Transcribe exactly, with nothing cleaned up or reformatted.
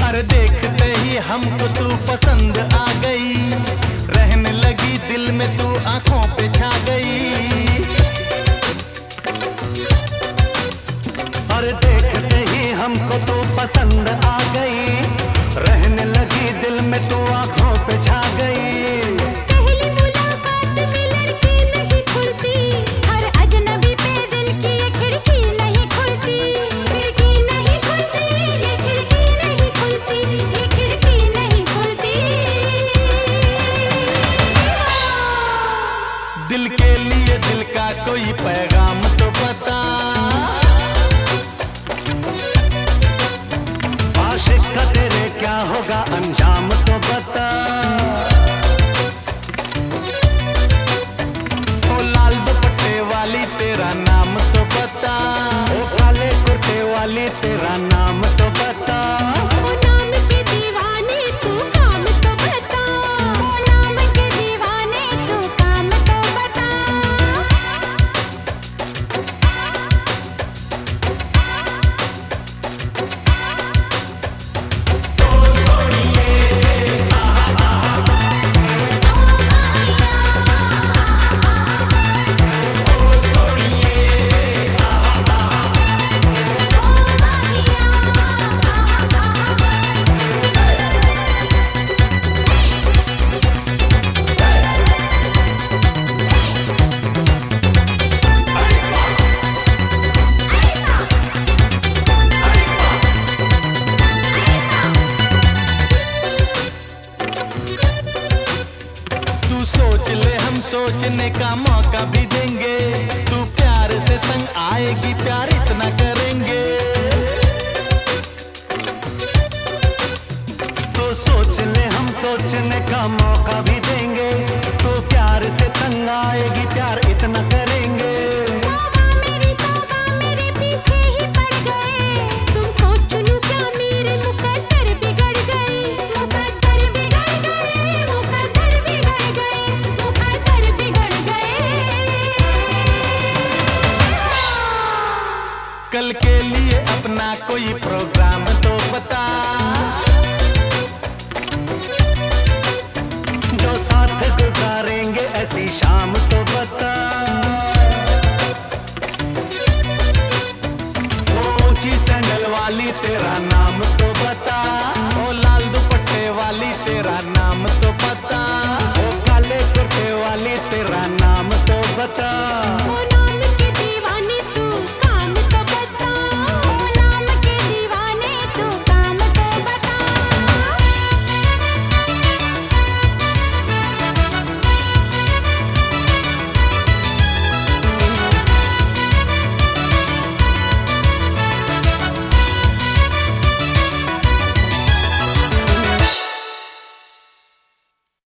अरे देखते ही हमको तू पसंद आ गई, रहने लगी दिल में तू आंखों पे छा गई। अरे देखते ही हमको तू पसंद आ गई, रहने लगी दिल में तू आंखों पे छा गई। दिल के लिए दिल का कोई पैगाम तो बता, आशिक का तेरे क्या होगा अंजाम तो बता। ओ लाल दुपट्टे वाली तेरा नाम तो बता, ओ काले कुर्ते वाली तेरा नाम तो बता। सोच ले हम सोचने का मौका भी देंगे, तू प्यार से तंग आएगी प्यार इतना करेंगे। तो सोच ले हम सोचने का मौका भी देंगे, तू प्यार से तंग आएगी प्यार इतना